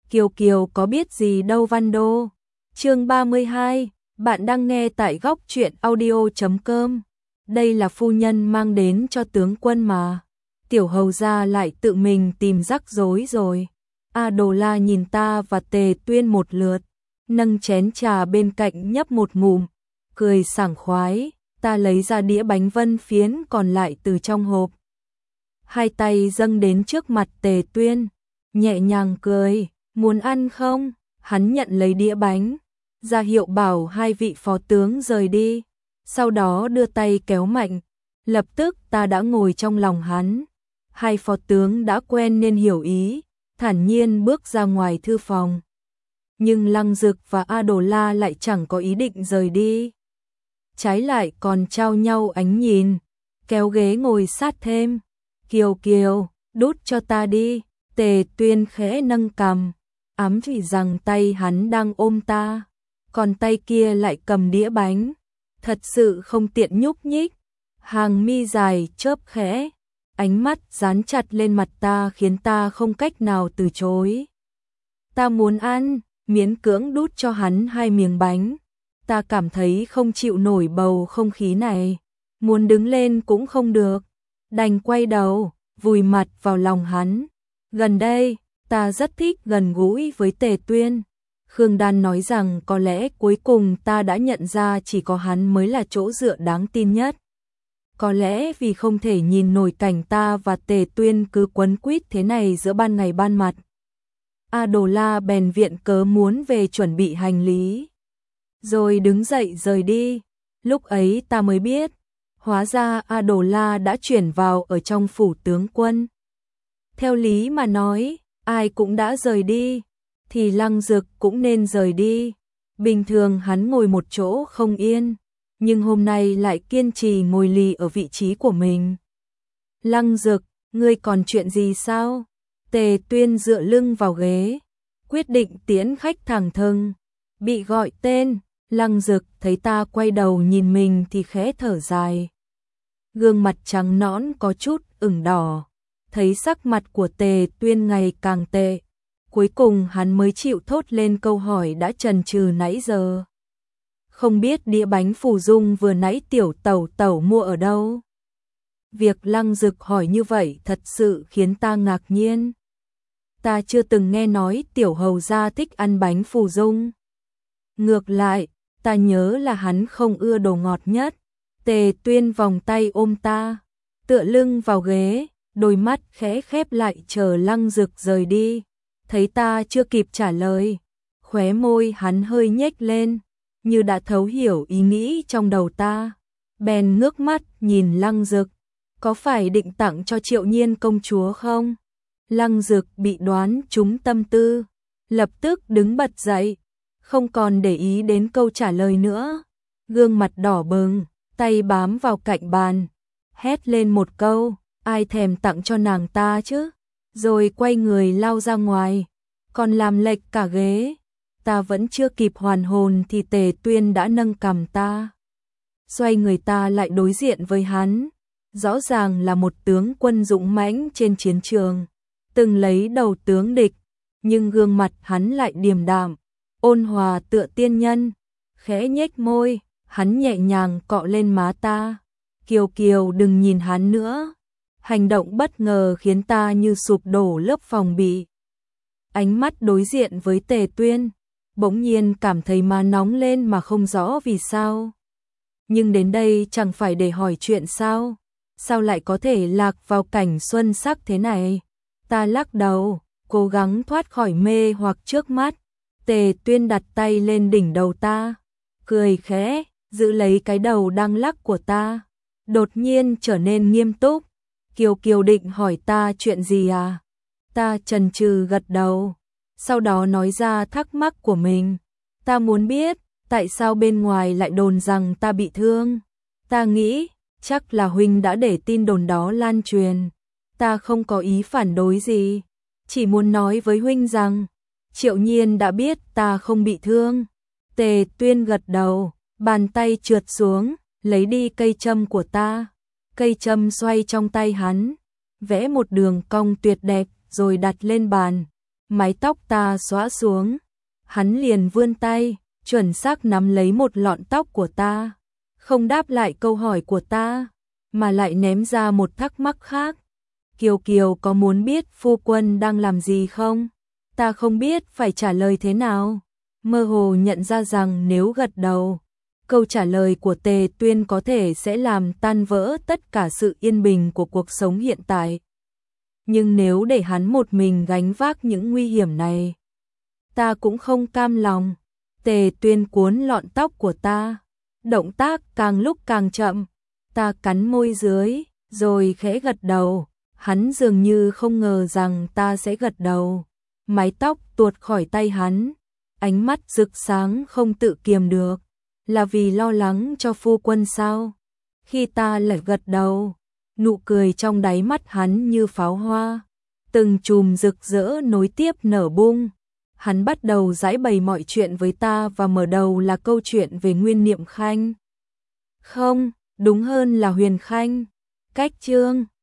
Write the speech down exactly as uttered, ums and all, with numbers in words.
Kiều Kiều có biết gì đâu Văn Đô. Chương ba mươi hai, bạn đang nghe tại góc truyện audio chấm com. Đây là phu nhân mang đến cho tướng quân mà. Tiểu hầu gia lại tự mình tìm rắc rối rồi. A Đồ La nhìn ta và Tề Tuyên một lượt, nâng chén trà bên cạnh nhấp một ngụm, cười sảng khoái. Ta lấy ra đĩa bánh vân phiến còn lại từ trong hộp, hai tay dâng đến trước mặt Tề Tuyên, nhẹ nhàng cười, muốn ăn không? Hắn nhận lấy đĩa bánh, ra hiệu bảo hai vị phó tướng rời đi, sau đó đưa tay kéo mạnh, lập tức ta đã ngồi trong lòng hắn. Hai phó tướng đã quen nên hiểu ý, thản nhiên bước ra ngoài thư phòng. Nhưng Lăng Dực và A Đồ La lại chẳng có ý định rời đi, trái lại còn trao nhau ánh nhìn, kéo ghế ngồi sát thêm. Kiều Kiều, đút cho ta đi. Tề Tuyên khẽ nâng cằm, ám chỉ rằng tay hắn đang ôm ta, còn tay kia lại cầm đĩa bánh, thật sự không tiện nhúc nhích. Hàng mi dài chớp khẽ, ánh mắt dán chặt lên mặt ta khiến ta không cách nào từ chối. Ta muốn ăn, miễn cưỡng đút cho hắn hai miếng bánh. Ta cảm thấy không chịu nổi bầu không khí này, muốn đứng lên cũng không được, đành quay đầu, vùi mặt vào lòng hắn. Gần đây, ta rất thích gần gũi với Tề Tuyên. Khương Đan nói rằng có lẽ cuối cùng ta đã nhận ra chỉ có hắn mới là chỗ dựa đáng tin nhất. Có lẽ vì không thể nhìn nổi cảnh ta và Tề Tuyên cứ quấn quýt thế này giữa ban ngày ban mặt, A Đồ La bèn viện cớ muốn về chuẩn bị hành lý, rồi đứng dậy rời đi. Lúc ấy ta mới biết, hóa ra A Đồ La đã chuyển vào ở trong phủ tướng quân. Theo lý mà nói, ai cũng đã rời đi, thì Lăng Dực cũng nên rời đi. Bình thường hắn ngồi một chỗ không yên, nhưng hôm nay lại kiên trì ngồi lì ở vị trí của mình. Lăng Dực, ngươi còn chuyện gì sao? Tề Tuyên dựa lưng vào ghế, quyết định tiễn khách thẳng thừng. Bị gọi tên, Lăng Dực thấy ta quay đầu nhìn mình thì khẽ thở dài. Gương mặt trắng nõn có chút ửng đỏ, thấy sắc mặt của Tề Tuyên ngày càng tệ. Cuối cùng hắn mới chịu thốt lên câu hỏi đã chần chừ nãy giờ. Không biết đĩa bánh phù dung vừa nãy tiểu tẩu tẩu mua ở đâu? Việc Lăng Dực hỏi như vậy thật sự khiến ta ngạc nhiên. Ta chưa từng nghe nói tiểu hầu gia thích ăn bánh phù dung. Ngược lại, ta nhớ là hắn không ưa đồ ngọt nhất. Tề Tuyên vòng tay ôm ta, tựa lưng vào ghế, đôi mắt khẽ khép lại chờ Lăng Dực rời đi. Thấy ta chưa kịp trả lời, khóe môi hắn hơi nhếch lên, như đã thấu hiểu ý nghĩ trong đầu ta. Bèn ngước mắt nhìn Lăng Dực, có phải định tặng cho Triệu Nhiên công chúa không? Lăng Dực bị đoán trúng tâm tư, lập tức đứng bật dậy, không còn để ý đến câu trả lời nữa. Gương mặt đỏ bừng, tay bám vào cạnh bàn, hét lên một câu, ai thèm tặng cho nàng ta chứ? Rồi quay người lao ra ngoài, còn làm lệch cả ghế. Ta vẫn chưa kịp hoàn hồn thì Tề Tuyên đã nâng cằm ta, xoay người ta lại đối diện với hắn. Rõ ràng là một tướng quân dũng mãnh trên chiến trường, từng lấy đầu tướng địch, nhưng gương mặt hắn lại điềm đạm, ôn hòa tựa tiên nhân. Khẽ nhếch môi, hắn nhẹ nhàng cọ lên má ta. Kiều Kiều đừng nhìn hắn nữa. Hành động bất ngờ khiến ta như sụp đổ lớp phòng bị. Ánh mắt đối diện với Tề Tuyên, bỗng nhiên cảm thấy má nóng lên mà không rõ vì sao. Nhưng đến đây chẳng phải để hỏi chuyện sao? Sao lại có thể lạc vào cảnh xuân sắc thế này? Ta lắc đầu, cố gắng thoát khỏi mê hoặc trước mắt. Tề Tuyên đặt tay lên đỉnh đầu ta, cười khẽ, giữ lấy cái đầu đang lắc của ta, đột nhiên trở nên nghiêm túc. Kiều Kiều định hỏi ta chuyện gì à? Ta chần chừ gật đầu, sau đó nói ra thắc mắc của mình. Ta muốn biết, tại sao bên ngoài lại đồn rằng ta bị thương? Ta nghĩ, chắc là huynh đã để tin đồn đó lan truyền. Ta không có ý phản đối gì, chỉ muốn nói với huynh rằng, Triệu Nhiên đã biết ta không bị thương. Tề Tuyên gật đầu, bàn tay trượt xuống, lấy đi cây châm của ta. Cây châm xoay trong tay hắn, vẽ một đường cong tuyệt đẹp rồi đặt lên bàn. Mái tóc ta xõa xuống, hắn liền vươn tay, chuẩn xác nắm lấy một lọn tóc của ta, không đáp lại câu hỏi của ta, mà lại ném ra một thắc mắc khác. Kiều Kiều có muốn biết phu quân đang làm gì không? Ta không biết phải trả lời thế nào. Mơ hồ nhận ra rằng nếu gật đầu, câu trả lời của Tề Tuyên có thể sẽ làm tan vỡ tất cả sự yên bình của cuộc sống hiện tại. Nhưng nếu để hắn một mình gánh vác những nguy hiểm này, ta cũng không cam lòng. Tề Tuyên cuốn lọn tóc của ta, động tác càng lúc càng chậm, ta cắn môi dưới, rồi khẽ gật đầu. Hắn dường như không ngờ rằng ta sẽ gật đầu. Mái tóc tuột khỏi tay hắn, ánh mắt rực sáng không tự kiềm được. Là vì lo lắng cho phu quân sao? Khi ta lại gật đầu, nụ cười trong đáy mắt hắn như pháo hoa, từng chùm rực rỡ nối tiếp nở bung. Hắn bắt đầu giãi bày mọi chuyện với ta và mở đầu là câu chuyện về Nguyên Niệm Khanh. Không, đúng hơn là Huyền Khanh. Cách chương